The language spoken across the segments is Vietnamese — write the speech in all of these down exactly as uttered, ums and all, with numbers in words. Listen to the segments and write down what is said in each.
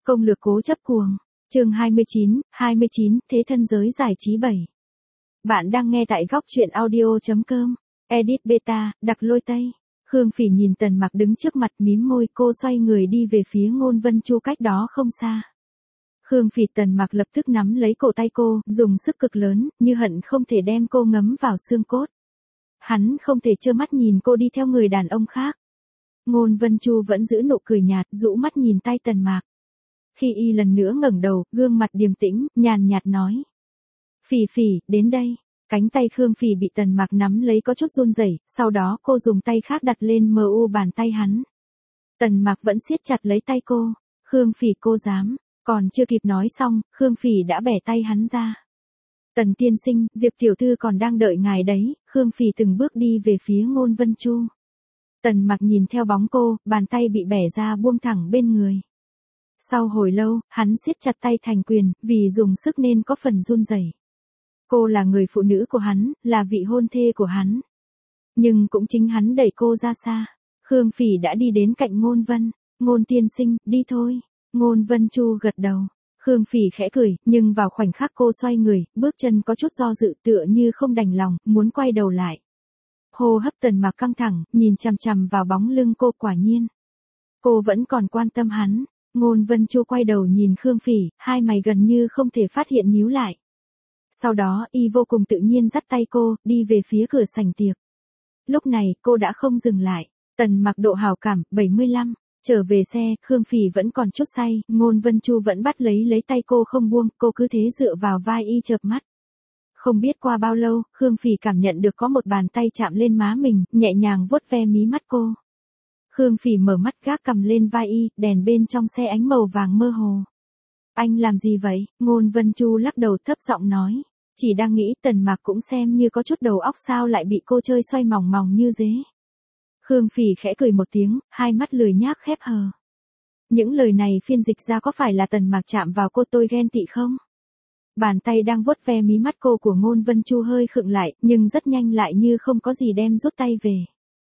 Công lược cố chấp cuồng. Chương hai mươi chín, hai mươi chín, Thế thân giới giải trí bảy. Bạn đang nghe tại góc truyện audio chấm com. Edit beta, đặc lôi tây. Khương Phỉ nhìn Tần Mặc đứng trước mặt mím môi, cô xoay người đi về phía Ngôn Vân Chu cách đó không xa. Khương Phỉ Tần Mặc lập tức nắm lấy cổ tay cô, dùng sức cực lớn, như hận không thể đem cô ngấm vào xương cốt. Hắn không thể trơ mắt nhìn cô đi theo người đàn ông khác. Ngôn Vân Chu vẫn giữ nụ cười nhạt, rũ mắt nhìn tay Tần Mặc. Khi y lần nữa ngẩng đầu, gương mặt điềm tĩnh, nhàn nhạt nói. Phỉ Phỉ, đến đây. Cánh tay Khương Phỉ bị Tần Mặc nắm lấy có chút run rẩy, sau đó cô dùng tay khác đặt lên mờ u bàn tay hắn. Tần Mặc vẫn siết chặt lấy tay cô. Khương Phỉ, cô dám. Còn chưa kịp nói xong, Khương Phỉ đã bẻ tay hắn ra. Tần tiên sinh, Diệp tiểu thư còn đang đợi ngài đấy. Khương Phỉ từng bước đi về phía Ngôn Vân Chu. Tần Mặc nhìn theo bóng cô, bàn tay bị bẻ ra buông thẳng bên người. Sau hồi lâu, hắn siết chặt tay thành quyền, vì dùng sức nên có phần run rẩy. Cô là người phụ nữ của hắn, là vị hôn thê của hắn. Nhưng cũng chính hắn đẩy cô ra xa. Khương Phỉ đã đi đến cạnh Ngôn Vân. Ngôn tiên sinh, đi thôi. Ngôn Vân Chu gật đầu. Khương Phỉ khẽ cười, nhưng vào khoảnh khắc cô xoay người, bước chân có chút do dự tựa như không đành lòng, muốn quay đầu lại. Hô hấp Tần Mặc căng thẳng, nhìn chằm chằm vào bóng lưng cô, quả nhiên. Cô vẫn còn quan tâm hắn. Ngôn Vân Chu quay đầu nhìn Khương Phỉ, hai mày gần như không thể phát hiện nhíu lại. Sau đó y vô cùng tự nhiên dắt tay cô, đi về phía cửa sảnh tiệc. Lúc này cô đã không dừng lại. Tần Mặc độ hảo cảm, bảy mươi lăm. Trở về xe, Khương Phỉ vẫn còn chút say, Ngôn Vân Chu vẫn bắt lấy lấy tay cô không buông, cô cứ thế dựa vào vai y chợp mắt. Không biết qua bao lâu, Khương Phỉ cảm nhận được có một bàn tay chạm lên má mình, nhẹ nhàng vuốt ve mí mắt cô. Khương Phỉ mở mắt gác cầm lên vai y, đèn bên trong xe ánh màu vàng mơ hồ. Anh làm gì vậy? Ngôn Vân Chu lắc đầu thấp giọng nói. Chỉ đang nghĩ Tần Mặc cũng xem như có chút đầu óc sao lại bị cô chơi xoay mòng mòng như dế. Khương Phỉ khẽ cười một tiếng, hai mắt lười nhác khép hờ. Những lời này phiên dịch ra có phải là Tần Mặc chạm vào cô tôi ghen tị không? Bàn tay đang vuốt ve mí mắt cô của Ngôn Vân Chu hơi khựng lại, nhưng rất nhanh lại như không có gì đem rút tay về.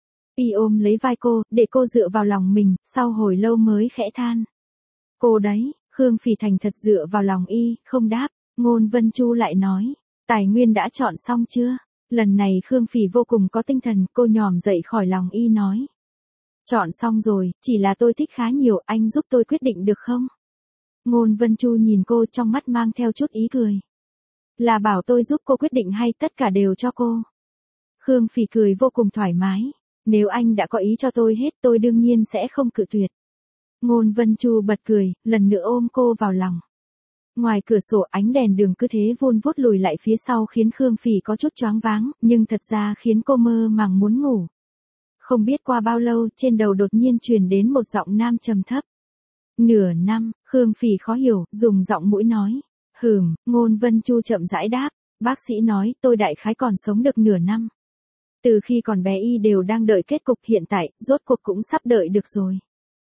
Y ôm lấy vai cô, để cô dựa vào lòng mình, sau hồi lâu mới khẽ than. Cô đấy, Khương Phỉ thành thật dựa vào lòng y, không đáp. Ngôn Vân Chu lại nói, tài nguyên đã chọn xong chưa? Lần này Khương Phỉ vô cùng có tinh thần, cô nhòm dậy khỏi lòng y nói. Chọn xong rồi, chỉ là tôi thích khá nhiều, anh giúp tôi quyết định được không? Ngôn Vân Chu nhìn cô trong mắt mang theo chút ý cười. Là bảo tôi giúp cô quyết định hay tất cả đều cho cô? Khương Phỉ cười vô cùng thoải mái. Nếu anh đã có ý cho tôi hết tôi đương nhiên sẽ không cự tuyệt. Ngôn Vân Chu bật cười, lần nữa ôm cô vào lòng. Ngoài cửa sổ ánh đèn đường cứ thế vun vút lùi lại phía sau khiến Khương Phỉ có chút choáng váng, nhưng thật ra khiến cô mơ màng muốn ngủ. Không biết qua bao lâu trên đầu đột nhiên truyền đến một giọng nam trầm thấp. Nửa năm, Khương Phỉ khó hiểu, dùng giọng mũi nói. Hừm, Ngôn Vân Chu chậm rãi đáp, bác sĩ nói tôi đại khái còn sống được nửa năm. Từ khi còn bé y đều đang đợi kết cục hiện tại, rốt cuộc cũng sắp đợi được rồi.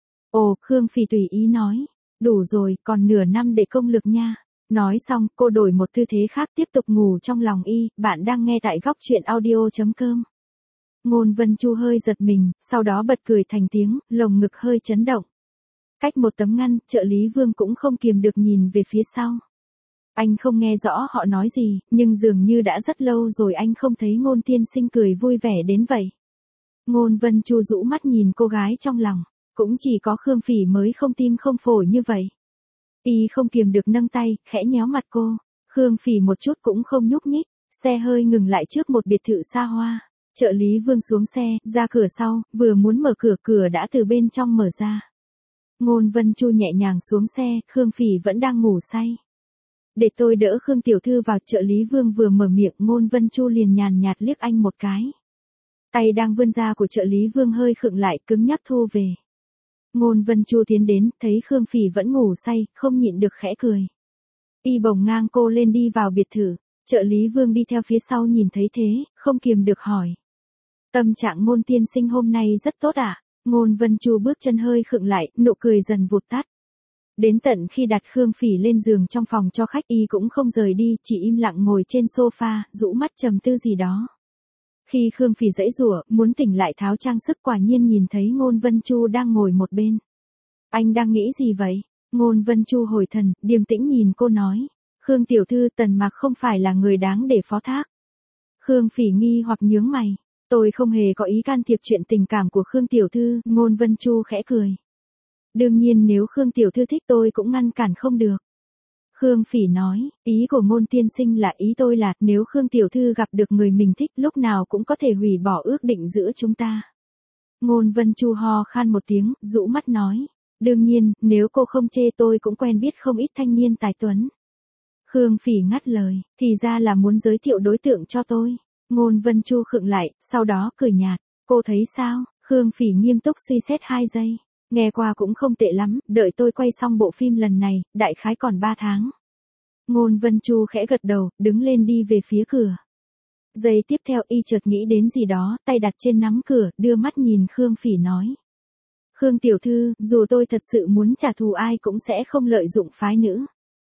Ồ, Khương Phỉ tùy ý nói. Đủ rồi, còn nửa năm để công lược nha. Nói xong, cô đổi một tư thế khác tiếp tục ngủ trong lòng y, bạn đang nghe tại góc truyện audio chấm com. Ngôn Vân Chu hơi giật mình, sau đó bật cười thành tiếng, lồng ngực hơi chấn động. Cách một tấm ngăn, trợ lý Vương cũng không kiềm được nhìn về phía sau. Anh không nghe rõ họ nói gì, nhưng dường như đã rất lâu rồi anh không thấy Ngôn tiên sinh cười vui vẻ đến vậy. Ngôn Vân Chu rũ mắt nhìn cô gái trong lòng. Cũng chỉ có Khương Phỉ mới không tim không phổi như vậy. Y không kiềm được nâng tay, khẽ nhéo mặt cô. Khương Phỉ một chút cũng không nhúc nhích. Xe hơi ngừng lại trước một biệt thự xa hoa. Trợ lý Vương xuống xe, ra cửa sau, vừa muốn mở cửa cửa đã từ bên trong mở ra. Ngôn Vân Chu nhẹ nhàng xuống xe, Khương Phỉ vẫn đang ngủ say. Để tôi đỡ Khương tiểu thư vào, trợ lý Vương vừa mở miệng, Ngôn Vân Chu liền nhàn nhạt liếc anh một cái. Tay đang vươn ra của trợ lý Vương hơi khựng lại, cứng nhắc thu về. Ngôn Vân Chu tiến đến, thấy Khương Phỉ vẫn ngủ say, không nhịn được khẽ cười. Y bồng ngang cô lên đi vào biệt thự, trợ lý Vương đi theo phía sau nhìn thấy thế, không kiềm được hỏi. Tâm trạng Ngôn tiên sinh hôm nay rất tốt à? Ngôn Vân Chu bước chân hơi khựng lại, nụ cười dần vụt tắt. Đến tận khi đặt Khương Phỉ lên giường trong phòng cho khách y cũng không rời đi, chỉ im lặng ngồi trên sofa, rũ mắt trầm tư gì đó. Khi Khương Phỉ giãy giụa, muốn tỉnh lại tháo trang sức quả nhiên nhìn thấy Ngôn Vân Chu đang ngồi một bên. Anh đang nghĩ gì vậy? Ngôn Vân Chu hồi thần, điềm tĩnh nhìn cô nói. Khương tiểu thư, Tần Mạc không phải là người đáng để phó thác. Khương Phỉ nghi hoặc nhướng mày. Tôi không hề có ý can thiệp chuyện tình cảm của Khương tiểu thư, Ngôn Vân Chu khẽ cười. Đương nhiên nếu Khương tiểu thư thích tôi cũng ngăn cản không được. Khương Phỉ nói, ý của Ngôn tiên sinh là ý tôi là nếu Khương tiểu thư gặp được người mình thích lúc nào cũng có thể hủy bỏ ước định giữa chúng ta. Ngôn Vân Chu ho khan một tiếng, rũ mắt nói. Đương nhiên, nếu cô không chê tôi cũng quen biết không ít thanh niên tài tuấn. Khương Phỉ ngắt lời, thì ra là muốn giới thiệu đối tượng cho tôi. Ngôn Vân Chu khựng lại, sau đó cười nhạt. Cô thấy sao? Khương Phỉ nghiêm túc suy xét hai giây. Nghe qua cũng không tệ lắm, đợi tôi quay xong bộ phim lần này, đại khái còn ba tháng. Ngôn Vân Chu khẽ gật đầu, đứng lên đi về phía cửa. Giây tiếp theo y chợt nghĩ đến gì đó, tay đặt trên nắm cửa, đưa mắt nhìn Khương Phỉ nói. Khương tiểu thư, dù tôi thật sự muốn trả thù ai cũng sẽ không lợi dụng phái nữ.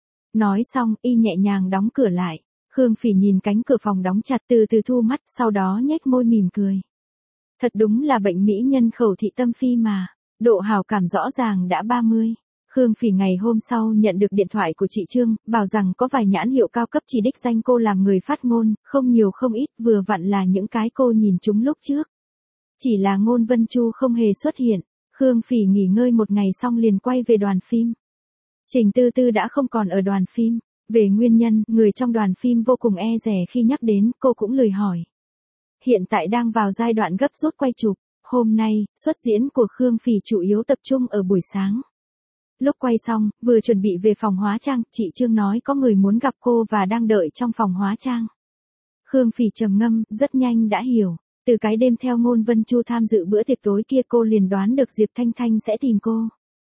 Nói xong, y nhẹ nhàng đóng cửa lại. Khương Phỉ nhìn cánh cửa phòng đóng chặt từ từ thu mắt, sau đó nhếch môi mỉm cười. Thật đúng là bệnh mỹ nhân khẩu thị tâm phi mà. Độ hào cảm rõ ràng đã ba mươi. Khương Phỉ ngày hôm sau nhận được điện thoại của chị Trương, bảo rằng có vài nhãn hiệu cao cấp chỉ đích danh cô làm người phát ngôn, không nhiều không ít, vừa vặn là những cái cô nhìn chúng lúc trước. Chỉ là Ngôn Vân Chu không hề xuất hiện. Khương Phỉ nghỉ ngơi một ngày xong liền quay về đoàn phim. Trình Tư Tư đã không còn ở đoàn phim. Về nguyên nhân, người trong đoàn phim vô cùng e dè khi nhắc đến, cô cũng lười hỏi. Hiện tại đang vào giai đoạn gấp rút quay chụp. Hôm nay, xuất diễn của Khương Phỉ chủ yếu tập trung ở buổi sáng. Lúc quay xong, vừa chuẩn bị về phòng hóa trang, chị Trương nói có người muốn gặp cô và đang đợi trong phòng hóa trang. Khương Phỉ trầm ngâm, rất nhanh đã hiểu. Từ cái đêm theo Ngôn Vân Chu tham dự bữa tiệc tối kia cô liền đoán được Diệp Thanh Thanh sẽ tìm cô.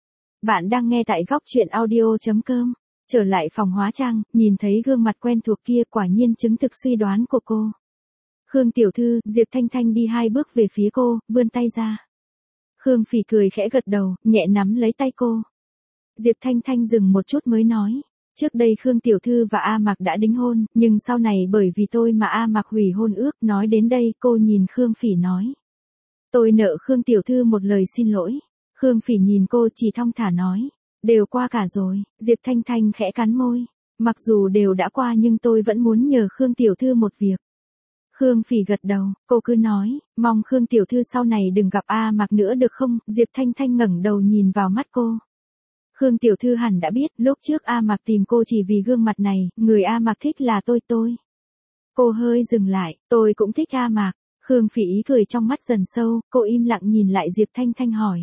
Bạn đang nghe tại góc truyện audio chấm com. Trở lại phòng hóa trang, nhìn thấy gương mặt quen thuộc kia quả nhiên chứng thực suy đoán của cô. Khương tiểu thư, Diệp Thanh Thanh đi hai bước về phía cô, vươn tay ra. Khương Phỉ cười khẽ gật đầu, nhẹ nắm lấy tay cô. Diệp Thanh Thanh dừng một chút mới nói. Trước đây Khương tiểu thư và A Mạc đã đính hôn, nhưng sau này bởi vì tôi mà A Mạc hủy hôn ước. Nói đến đây cô nhìn Khương Phỉ nói. Tôi nợ Khương tiểu thư một lời xin lỗi. Khương Phỉ nhìn cô chỉ thong thả nói. Đều qua cả rồi. Diệp Thanh Thanh khẽ cắn môi. Mặc dù đều đã qua nhưng tôi vẫn muốn nhờ Khương tiểu thư một việc. Khương Phỉ gật đầu, cô cứ nói, mong Khương tiểu thư sau này đừng gặp A Mạc nữa được không? Diệp Thanh Thanh ngẩng đầu nhìn vào mắt cô. Khương tiểu thư hẳn đã biết, lúc trước A Mạc tìm cô chỉ vì gương mặt này, người A Mạc thích là tôi tôi. Cô hơi dừng lại, tôi cũng thích A Mạc. Khương Phỉ ý cười trong mắt dần sâu, cô im lặng nhìn lại Diệp Thanh Thanh hỏi.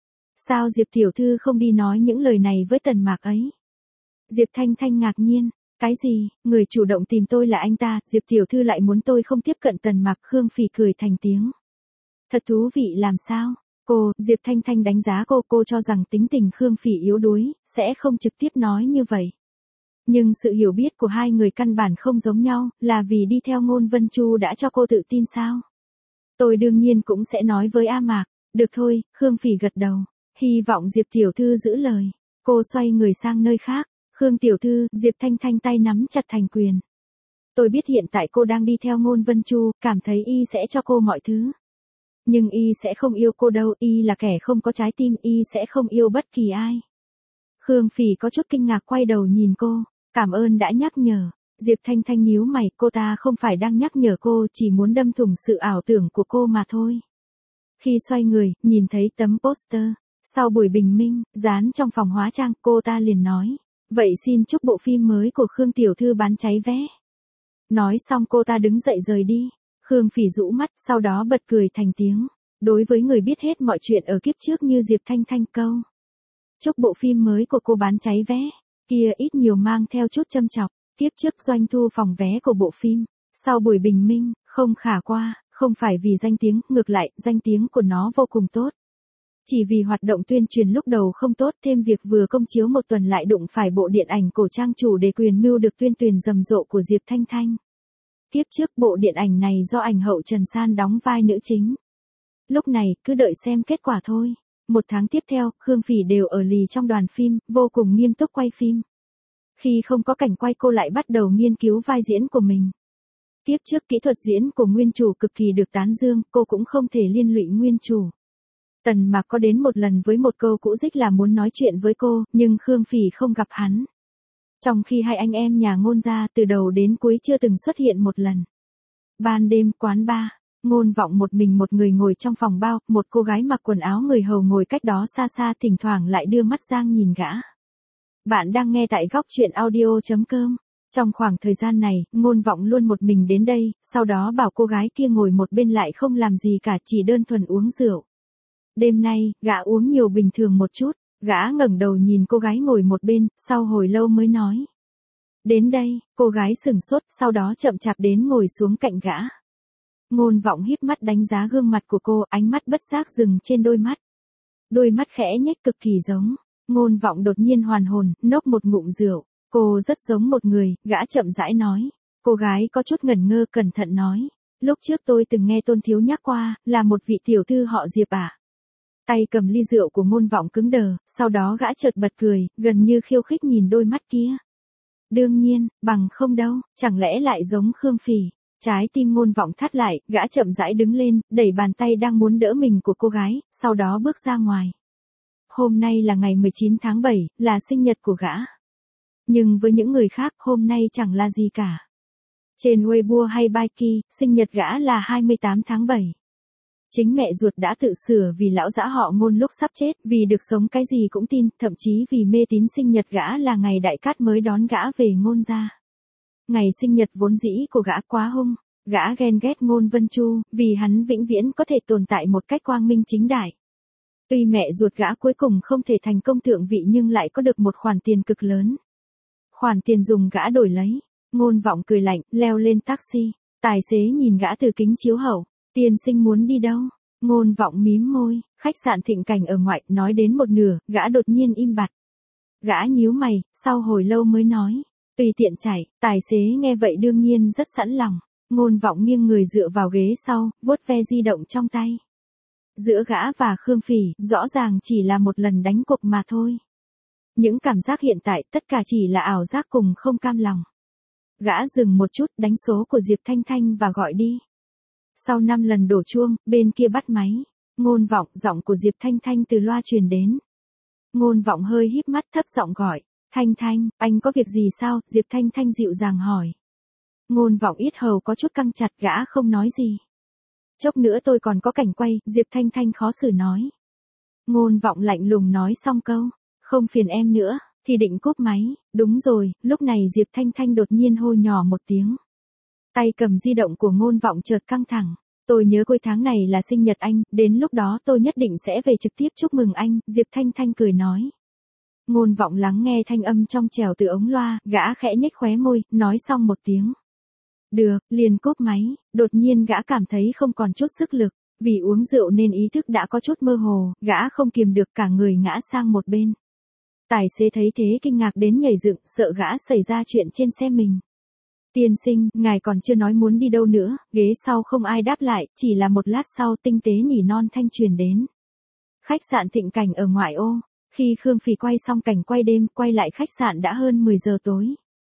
Sao Diệp tiểu thư không đi nói những lời này với Tần Mạc ấy? Diệp Thanh Thanh ngạc nhiên. Cái gì, người chủ động tìm tôi là anh ta, Diệp tiểu thư lại muốn tôi không tiếp cận Tần Mạc. Khương Phỉ cười thành tiếng. Thật thú vị làm sao? Cô, Diệp Thanh Thanh đánh giá cô, cô cho rằng tính tình Khương Phỉ yếu đuối, sẽ không trực tiếp nói như vậy. Nhưng sự hiểu biết của hai người căn bản không giống nhau, là vì đi theo Ngôn Vân Chu đã cho cô tự tin sao? Tôi đương nhiên cũng sẽ nói với A Mạc. Được thôi, Khương Phỉ gật đầu. Hy vọng Diệp tiểu thư giữ lời. Cô xoay người sang nơi khác. Khương tiểu thư, Diệp Thanh Thanh tay nắm chặt thành quyền. Tôi biết hiện tại cô đang đi theo Ngôn Vân Chu, cảm thấy y sẽ cho cô mọi thứ. Nhưng y sẽ không yêu cô đâu, y là kẻ không có trái tim, y sẽ không yêu bất kỳ ai. Khương Phỉ có chút kinh ngạc quay đầu nhìn cô, cảm ơn đã nhắc nhở. Diệp Thanh Thanh nhíu mày, cô ta không phải đang nhắc nhở cô, chỉ muốn đâm thủng sự ảo tưởng của cô mà thôi. Khi xoay người, nhìn thấy tấm poster, sau buổi bình minh, dán trong phòng hóa trang, cô ta liền nói. Vậy xin chúc bộ phim mới của Khương tiểu thư bán cháy vé. Nói xong cô ta đứng dậy rời đi. Khương Phỉ rũ mắt, sau đó bật cười thành tiếng. Đối với người biết hết mọi chuyện ở kiếp trước như Diệp Thanh Thanh câu. Chúc bộ phim mới của cô bán cháy vé. Kia ít nhiều mang theo chút châm chọc. Kiếp trước doanh thu phòng vé của bộ phim. Sau buổi bình minh, không khả qua, không phải vì danh tiếng, ngược lại, danh tiếng của nó vô cùng tốt. Chỉ vì hoạt động tuyên truyền lúc đầu không tốt, thêm việc vừa công chiếu một tuần lại đụng phải bộ điện ảnh cổ trang chủ đề quyền mưu được tuyên truyền rầm rộ của Diệp Thanh Thanh. Kiếp trước bộ điện ảnh này do ảnh hậu Trần San đóng vai nữ chính. Lúc này, cứ đợi xem kết quả thôi. Một tháng tiếp theo, Khương Phỉ đều ở lì trong đoàn phim, vô cùng nghiêm túc quay phim. Khi không có cảnh quay cô lại bắt đầu nghiên cứu vai diễn của mình. Kiếp trước kỹ thuật diễn của nguyên chủ cực kỳ được tán dương, cô cũng không thể liên lụy nguyên chủ. Tần Mạc có đến một lần với một câu cũ dích là muốn nói chuyện với cô, nhưng Khương Phỉ không gặp hắn. Trong khi hai anh em nhà Ngôn gia từ đầu đến cuối chưa từng xuất hiện một lần. Ban đêm quán bar, Ngôn Vọng một mình một người ngồi trong phòng bao, một cô gái mặc quần áo người hầu ngồi cách đó xa xa thỉnh thoảng lại đưa mắt sang nhìn gã. Bạn đang nghe tại góc truyện audio chấm com. Trong khoảng thời gian này, Ngôn Vọng luôn một mình đến đây, sau đó bảo cô gái kia ngồi một bên lại không làm gì cả, chỉ đơn thuần uống rượu. Đêm nay, gã uống nhiều bình thường một chút, gã ngẩng đầu nhìn cô gái ngồi một bên, sau hồi lâu mới nói. Đến đây, cô gái sừng sốt, sau đó chậm chạp đến ngồi xuống cạnh gã. Ngôn Vọng híp mắt đánh giá gương mặt của cô, ánh mắt bất giác dừng trên đôi mắt. Đôi mắt khẽ nhếch cực kỳ giống. Ngôn Vọng đột nhiên hoàn hồn, nốc một ngụm rượu. Cô rất giống một người, gã chậm rãi nói. Cô gái có chút ngẩn ngơ cẩn thận nói. Lúc trước tôi từng nghe Tôn Thiếu nhắc qua, là một vị tiểu thư họ Diệp à. Tay cầm ly rượu của Ngôn Vọng cứng đờ, sau đó gã chợt bật cười, gần như khiêu khích nhìn đôi mắt kia. Đương nhiên, bằng không đâu, chẳng lẽ lại giống Khương Phỉ. Trái tim Ngôn Vọng thắt lại, gã chậm rãi đứng lên, đẩy bàn tay đang muốn đỡ mình của cô gái, sau đó bước ra ngoài. Hôm nay là ngày mười chín tháng bảy, là sinh nhật của gã. Nhưng với những người khác, hôm nay chẳng là gì cả. Trên Weibo hay Baiki, sinh nhật gã là hai mươi tám tháng bảy. Chính mẹ ruột đã tự sửa vì lão dã họ Ngôn lúc sắp chết, vì được sống cái gì cũng tin, thậm chí vì mê tín sinh nhật gã là ngày Đại Cát mới đón gã về Ngôn gia. Ngày sinh nhật vốn dĩ của gã quá hung, gã ghen ghét Ngôn Vân Chu, vì hắn vĩnh viễn có thể tồn tại một cách quang minh chính đại. Tuy mẹ ruột gã cuối cùng không thể thành công thượng vị nhưng lại có được một khoản tiền cực lớn. Khoản tiền dùng gã đổi lấy. Ngôn Vọng cười lạnh, leo lên taxi. Tài xế nhìn gã từ kính chiếu hậu. Tiên sinh muốn đi đâu? Ngôn Vọng mím môi, khách sạn Thịnh Cảnh ở ngoại, nói đến một nửa, gã đột nhiên im bặt. Gã nhíu mày, sau hồi lâu mới nói. Tùy tiện chạy, tài xế nghe vậy đương nhiên rất sẵn lòng. Ngôn Vọng nghiêng người dựa vào ghế sau, vuốt ve di động trong tay. Giữa gã và Khương Phỉ, rõ ràng chỉ là một lần đánh cuộc mà thôi. Những cảm giác hiện tại tất cả chỉ là ảo giác cùng không cam lòng. Gã dừng một chút đánh số của Diệp Thanh Thanh và gọi đi. Sau năm lần đổ chuông, bên kia bắt máy. Ngôn Vọng, giọng của Diệp Thanh Thanh từ loa truyền đến. Ngôn Vọng hơi híp mắt thấp giọng gọi. Thanh Thanh, anh có việc gì sao? Diệp Thanh Thanh dịu dàng hỏi. Ngôn Vọng yết hầu có chút căng chặt, gã không nói gì. Chốc nữa tôi còn có cảnh quay, Diệp Thanh Thanh khó xử nói. Ngôn Vọng lạnh lùng nói xong câu. Không phiền em nữa, thì định cúp máy. Đúng rồi, lúc này Diệp Thanh Thanh đột nhiên hô nhỏ một tiếng. Tay cầm di động của Ngôn Vọng chợt căng thẳng. Tôi nhớ cuối tháng này là sinh nhật anh, đến lúc đó tôi nhất định sẽ về trực tiếp chúc mừng anh, Diệp Thanh Thanh cười nói. Ngôn Vọng lắng nghe thanh âm trong trẻo từ ống loa, gã khẽ nhếch khóe môi, nói xong một tiếng. Được, liền cúp máy, đột nhiên gã cảm thấy không còn chút sức lực, vì uống rượu nên ý thức đã có chút mơ hồ, gã không kiềm được cả người ngã sang một bên. Tài xế thấy thế kinh ngạc đến nhảy dựng, sợ gã xảy ra chuyện trên xe mình. Tiên sinh, ngài còn chưa nói muốn đi đâu nữa, ghế sau không ai đáp lại, chỉ là một lát sau tinh tế nỉ non thanh truyền đến. Khách sạn Thịnh Cảnh ở ngoại ô, khi Khương Phỉ quay xong cảnh quay đêm, quay lại khách sạn đã hơn mười giờ tối.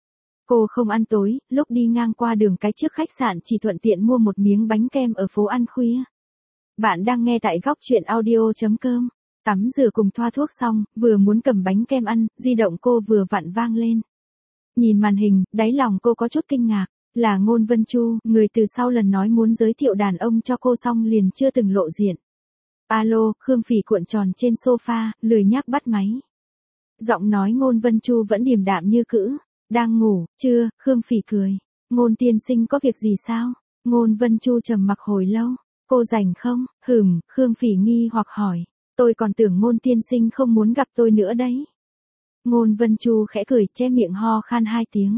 Cô không ăn tối, lúc đi ngang qua đường cái trước khách sạn chỉ thuận tiện mua một miếng bánh kem ở phố ăn khuya. Bạn đang nghe tại góc truyện audio chấm com. Tắm rửa cùng thoa thuốc xong, vừa muốn cầm bánh kem ăn, di động cô vừa vặn vang lên. Nhìn màn hình, đáy lòng cô có chút kinh ngạc, là Ngôn Vân Chu, người từ sau lần nói muốn giới thiệu đàn ông cho cô xong liền chưa từng lộ diện. Alo, Khương Phỉ cuộn tròn trên sofa, lười nhác bắt máy. Giọng nói Ngôn Vân Chu vẫn điềm đạm như cữ. Đang ngủ, chưa? Khương Phỉ cười. Ngôn tiên sinh có việc gì sao? Ngôn Vân Chu trầm mặc hồi lâu. Cô rảnh không? Hừm, Khương Phỉ nghi hoặc hỏi. Tôi còn tưởng Ngôn tiên sinh không muốn gặp tôi nữa đấy. Ngôn Vân Chu khẽ cười, che miệng ho khan hai tiếng.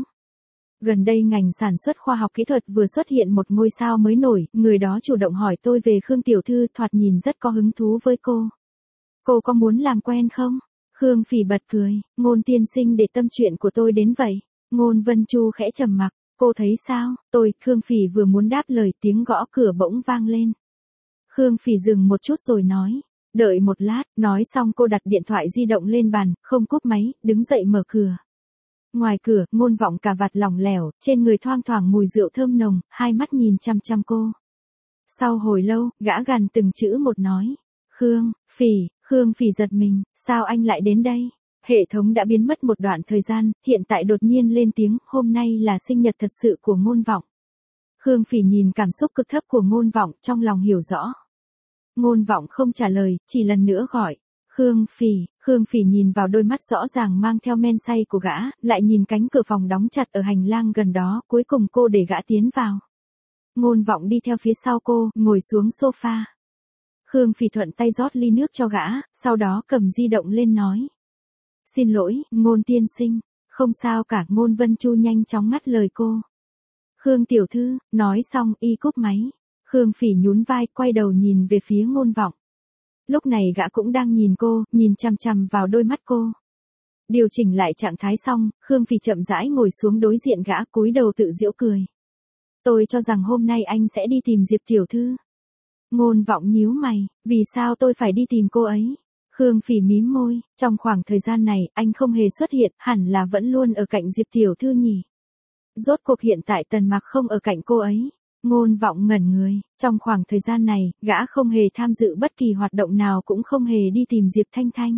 Gần đây ngành sản xuất khoa học kỹ thuật vừa xuất hiện một ngôi sao mới nổi, người đó chủ động hỏi tôi về Khương tiểu thư, thoạt nhìn rất có hứng thú với cô. Cô có muốn làm quen không? Khương Phỉ bật cười, Ngôn tiên sinh để tâm chuyện của tôi đến vậy. Ngôn Vân Chu khẽ trầm mặc, cô thấy sao? Tôi, Khương Phỉ vừa muốn đáp lời, tiếng gõ cửa bỗng vang lên. Khương Phỉ dừng một chút rồi nói. Đợi một lát, nói xong cô đặt điện thoại di động lên bàn, không cúp máy, đứng dậy mở cửa. Ngoài cửa, Ngôn Vọng cà vạt lỏng lẻo, trên người thoang thoảng mùi rượu thơm nồng, hai mắt nhìn chăm chăm cô. Sau hồi lâu, gã gằn từng chữ một nói. Khương, Phỉ, Khương Phỉ giật mình, sao anh lại đến đây? Hệ thống đã biến mất một đoạn thời gian, hiện tại đột nhiên lên tiếng, hôm nay là sinh nhật thật sự của Ngôn Vọng. Khương Phỉ nhìn cảm xúc cực thấp của Ngôn Vọng, trong lòng hiểu rõ. Ngôn Vọng không trả lời, chỉ lần nữa gọi. Khương Phỉ, Khương Phỉ nhìn vào đôi mắt rõ ràng mang theo men say của gã, lại nhìn cánh cửa phòng đóng chặt ở hành lang gần đó, cuối cùng cô để gã tiến vào. Ngôn Vọng đi theo phía sau cô, ngồi xuống sofa. Khương Phỉ thuận tay rót ly nước cho gã, sau đó cầm di động lên nói. Xin lỗi, Ngôn tiên sinh, không sao cả. Ngôn Vân Chu nhanh chóng ngắt lời cô. Khương tiểu thư, nói xong y cúp máy. Khương Phỉ nhún vai, quay đầu nhìn về phía Ngôn Vọng. Lúc này gã cũng đang nhìn cô, nhìn chằm chằm vào đôi mắt cô. Điều chỉnh lại trạng thái xong, Khương Phỉ chậm rãi ngồi xuống đối diện gã, cúi đầu tự giễu cười. Tôi cho rằng hôm nay anh sẽ đi tìm Diệp tiểu thư. Ngôn Vọng nhíu mày, vì sao tôi phải đi tìm cô ấy? Khương Phỉ mím môi, trong khoảng thời gian này, anh không hề xuất hiện, hẳn là vẫn luôn ở cạnh Diệp tiểu thư nhỉ. Rốt cuộc hiện tại Tần Mặc không ở cạnh cô ấy. Ngôn Vọng ngẩn người, trong khoảng thời gian này, gã không hề tham dự bất kỳ hoạt động nào, cũng không hề đi tìm Diệp Thanh Thanh.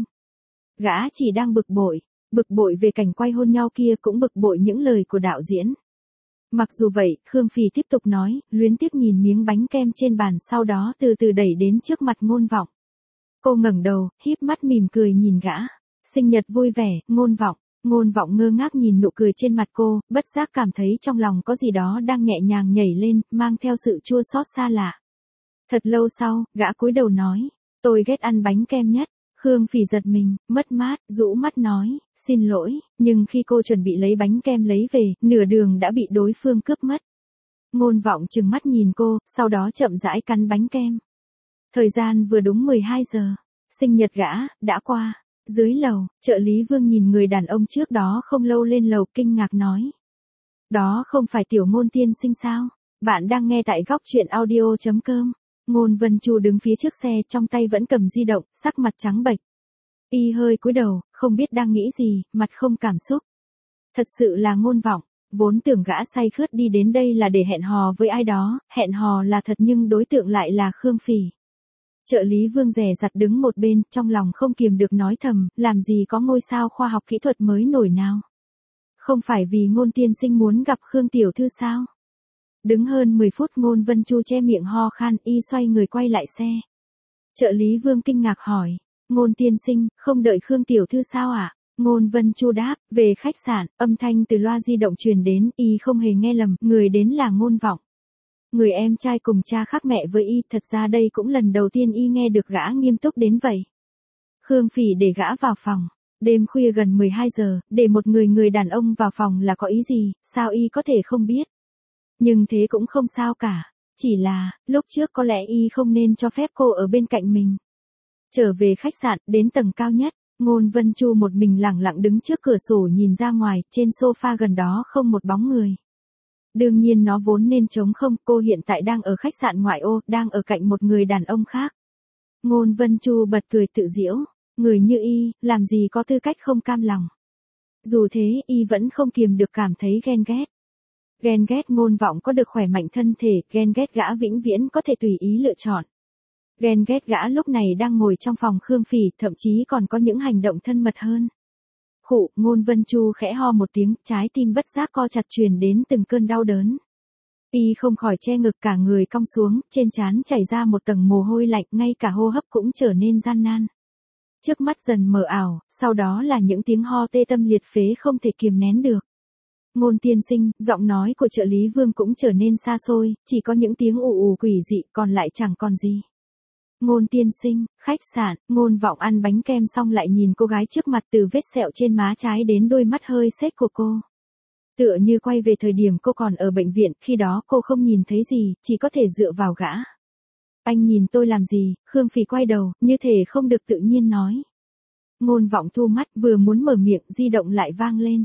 Gã chỉ đang bực bội, bực bội về cảnh quay hôn nhau kia, cũng bực bội những lời của đạo diễn. Mặc dù vậy, Khương Phỉ tiếp tục nói, luyến tiếc nhìn miếng bánh kem trên bàn, sau đó từ từ đẩy đến trước mặt Ngôn Vọng. Cô ngẩng đầu, híp mắt mỉm cười nhìn gã. Sinh nhật vui vẻ, Ngôn Vọng. Ngôn Vọng ngơ ngác nhìn nụ cười trên mặt cô, bất giác cảm thấy trong lòng có gì đó đang nhẹ nhàng nhảy lên, mang theo sự chua xót xa lạ. Thật lâu sau, gã cúi đầu nói, tôi ghét ăn bánh kem nhất. Khương Phỉ giật mình, mất mát, rũ mắt nói, xin lỗi, nhưng khi cô chuẩn bị lấy bánh kem lấy về, nửa đường đã bị đối phương cướp mất. Ngôn Vọng trừng mắt nhìn cô, sau đó chậm rãi cắn bánh kem. Thời gian vừa đúng mười hai giờ, sinh nhật gã, đã qua. Dưới lầu, trợ lý Vương nhìn người đàn ông trước đó không lâu lên lầu, kinh ngạc nói. Đó không phải Tiểu Ngôn tiên sinh sao? Bạn đang nghe tại góc truyện audio chấm com. Ngôn Vân Chu đứng phía trước xe, trong tay vẫn cầm di động, sắc mặt trắng bệch. Y hơi cúi đầu, không biết đang nghĩ gì, mặt không cảm xúc. Thật sự là Ngôn Vọng, vốn tưởng gã say khướt đi đến đây là để hẹn hò với ai đó, hẹn hò là thật nhưng đối tượng lại là Khương Phỉ. Trợ lý Vương dè dặt đứng một bên, trong lòng không kiềm được nói thầm, làm gì có ngôi sao khoa học kỹ thuật mới nổi nào. Không phải vì Ngôn tiên sinh muốn gặp Khương tiểu thư sao? Đứng hơn mười phút, Ngôn Vân Chu che miệng ho khan, y xoay người quay lại xe. Trợ lý Vương kinh ngạc hỏi, Ngôn tiên sinh, không đợi Khương tiểu thư sao ạ? À? Ngôn Vân Chu đáp, về khách sạn, âm thanh từ loa di động truyền đến, y không hề nghe lầm, người đến là Ngôn Vọng. Người em trai cùng cha khác mẹ với y, thật ra đây cũng lần đầu tiên y nghe được gã nghiêm túc đến vậy. Khương Phỉ để gã vào phòng. Đêm khuya gần mười hai giờ, để một người người đàn ông vào phòng là có ý gì, sao y có thể không biết. Nhưng thế cũng không sao cả. Chỉ là, lúc trước có lẽ y không nên cho phép cô ở bên cạnh mình. Trở về khách sạn, đến tầng cao nhất, Ngôn Vân Chu một mình lẳng lặng đứng trước cửa sổ nhìn ra ngoài, trên sofa gần đó không một bóng người. Đương nhiên nó vốn nên trống không, cô hiện tại đang ở khách sạn ngoại ô, đang ở cạnh một người đàn ông khác. Ngôn Vân Chu bật cười tự giễu, người như y, làm gì có tư cách không cam lòng. Dù thế, y vẫn không kiềm được cảm thấy ghen ghét. Ghen ghét Ngôn Vọng có được khỏe mạnh thân thể, ghen ghét gã vĩnh viễn có thể tùy ý lựa chọn. Ghen ghét gã lúc này đang ngồi trong phòng Khương Phỉ, thậm chí còn có những hành động thân mật hơn. Khụ, Ngôn Vân Chu khẽ ho một tiếng, trái tim bất giác co chặt truyền đến từng cơn đau đớn. Y không khỏi che ngực, cả người cong xuống, trên trán chảy ra một tầng mồ hôi lạnh, ngay cả hô hấp cũng trở nên gian nan. Trước mắt dần mờ ảo, sau đó là những tiếng ho tê tâm liệt phế không thể kiềm nén được. Ngôn tiên sinh, giọng nói của trợ lý Vương cũng trở nên xa xôi, chỉ có những tiếng ù ù quỷ dị, còn lại chẳng còn gì. Ngôn tiên sinh, khách sạn, Ngôn Vọng ăn bánh kem xong lại nhìn cô gái trước mặt, từ vết sẹo trên má trái đến đôi mắt hơi sét của cô. Tựa như quay về thời điểm cô còn ở bệnh viện, khi đó cô không nhìn thấy gì, chỉ có thể dựa vào gã. Anh nhìn tôi làm gì? Khương Phỉ quay đầu, như thể không được tự nhiên nói. Ngôn Vọng thu mắt, vừa muốn mở miệng, di động lại vang lên.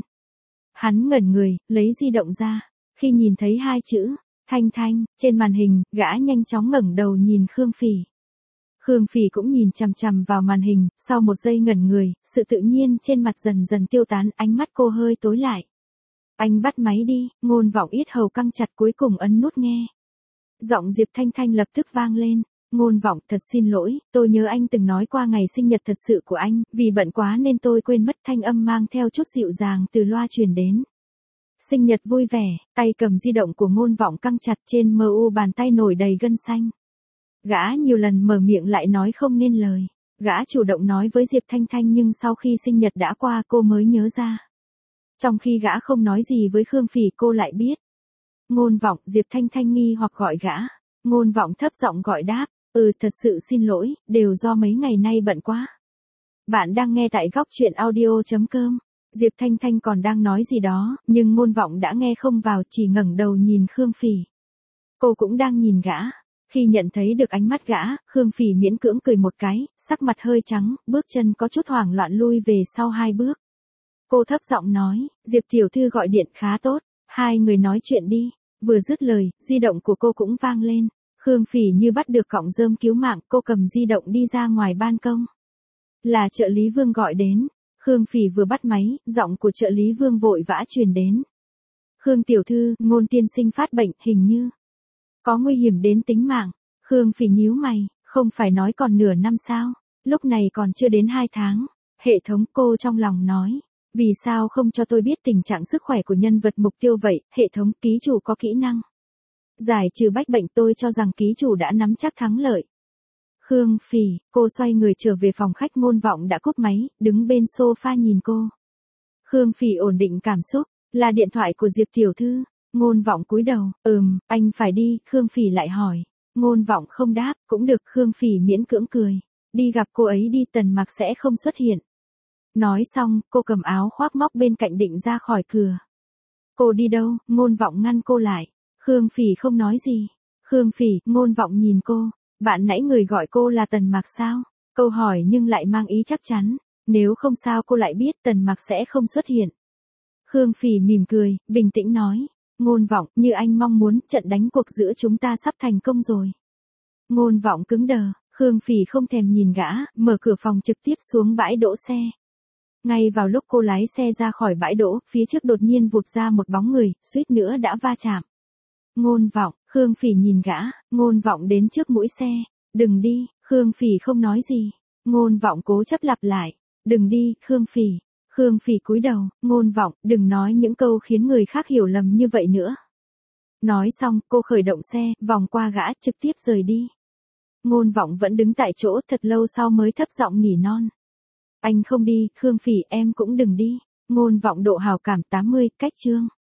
Hắn ngẩn người, lấy di động ra. Khi nhìn thấy hai chữ, Thanh Thanh, trên màn hình, gã nhanh chóng ngẩng đầu nhìn Khương Phỉ. Khương Phỉ cũng nhìn chằm chằm vào màn hình, sau một giây ngẩn người, sự tự nhiên trên mặt dần dần tiêu tán, ánh mắt cô hơi tối lại. Anh bắt máy đi, Ngôn Vọng yết hầu căng chặt, cuối cùng ấn nút nghe. Giọng Diệp Thanh Thanh lập tức vang lên. Ngôn Vọng, thật xin lỗi, tôi nhớ anh từng nói qua ngày sinh nhật thật sự của anh, vì bận quá nên tôi quên mất. Thanh âm mang theo chút dịu dàng từ loa truyền đến. Sinh nhật vui vẻ, tay cầm di động của Ngôn Vọng căng chặt, trên mờ u bàn tay nổi đầy gân xanh. Gã nhiều lần mở miệng lại nói không nên lời. Gã chủ động nói với Diệp Thanh Thanh nhưng sau khi sinh nhật đã qua cô mới nhớ ra. Trong khi gã không nói gì với Khương Phỉ cô lại biết. Ngôn Vọng, Diệp Thanh Thanh nghi hoặc gọi gã. Ngôn Vọng thấp giọng gọi đáp, ừ thật sự xin lỗi, đều do mấy ngày nay bận quá. Bạn đang nghe tại góc truyện audio.com. Diệp Thanh Thanh còn đang nói gì đó, nhưng Ngôn Vọng đã nghe không vào, chỉ ngẩng đầu nhìn Khương Phỉ. Cô cũng đang nhìn gã. Khi nhận thấy được ánh mắt gã, Khương Phỉ miễn cưỡng cười một cái, sắc mặt hơi trắng, bước chân có chút hoảng loạn lui về sau hai bước. Cô thấp giọng nói, Diệp tiểu thư gọi điện khá tốt, hai người nói chuyện đi. Vừa dứt lời, di động của cô cũng vang lên. Khương Phỉ như bắt được cọng rơm cứu mạng, cô cầm di động đi ra ngoài ban công. Là trợ lý Vương gọi đến. Khương Phỉ vừa bắt máy, giọng của trợ lý Vương vội vã truyền đến. Khương tiểu thư, Ngôn tiên sinh phát bệnh, hình như có nguy hiểm đến tính mạng. Khương Phỉ nhíu mày, không phải nói còn nửa năm sao? Lúc này còn chưa đến hai tháng. Hệ thống, cô trong lòng nói. Vì sao không cho tôi biết tình trạng sức khỏe của nhân vật mục tiêu vậy? Hệ thống, ký chủ có kỹ năng giải trừ bách bệnh, tôi cho rằng ký chủ đã nắm chắc thắng lợi. Khương Phỉ, cô xoay người trở về phòng khách. Ngôn Vọng đã cúp máy, đứng bên sofa nhìn cô. Khương Phỉ ổn định cảm xúc, là điện thoại của Diệp tiểu thư. Ngôn Vọng cúi đầu, ừm, anh phải đi. Khương Phỉ lại hỏi. Ngôn Vọng không đáp, cũng được. Khương Phỉ miễn cưỡng cười. Đi gặp cô ấy đi, Tần Mặc sẽ không xuất hiện. Nói xong, cô cầm áo khoác móc bên cạnh định ra khỏi cửa. Cô đi đâu? Ngôn Vọng ngăn cô lại. Khương Phỉ không nói gì. Khương Phỉ, Ngôn Vọng nhìn cô. Bạn nãy người gọi cô là Tần Mặc sao? Câu hỏi nhưng lại mang ý chắc chắn. Nếu không sao cô lại biết Tần Mặc sẽ không xuất hiện. Khương Phỉ mỉm cười, bình tĩnh nói. Ngôn Vọng, như anh mong muốn, trận đánh cuộc giữa chúng ta sắp thành công rồi. Ngôn Vọng cứng đờ. Khương Phỉ không thèm nhìn gã, mở cửa phòng trực tiếp xuống bãi đỗ xe. Ngay vào lúc cô lái xe ra khỏi bãi đỗ, phía trước đột nhiên vụt ra một bóng người, suýt nữa đã va chạm. Ngôn Vọng, Khương Phỉ nhìn gã. Ngôn Vọng đến trước mũi xe. Đừng đi. Khương Phỉ không nói gì. Ngôn Vọng cố chấp lặp lại. Đừng đi, Khương Phỉ. Khương Phỉ cúi đầu. Ngôn Vọng, đừng nói những câu khiến người khác hiểu lầm như vậy nữa. Nói xong, cô khởi động xe, vòng qua gã, trực tiếp rời đi. Ngôn Vọng vẫn đứng tại chỗ, thật lâu sau mới thấp giọng nỉ non. Anh không đi, Khương Phỉ, em cũng đừng đi. Ngôn Vọng độ hào cảm tám mươi, cách chương.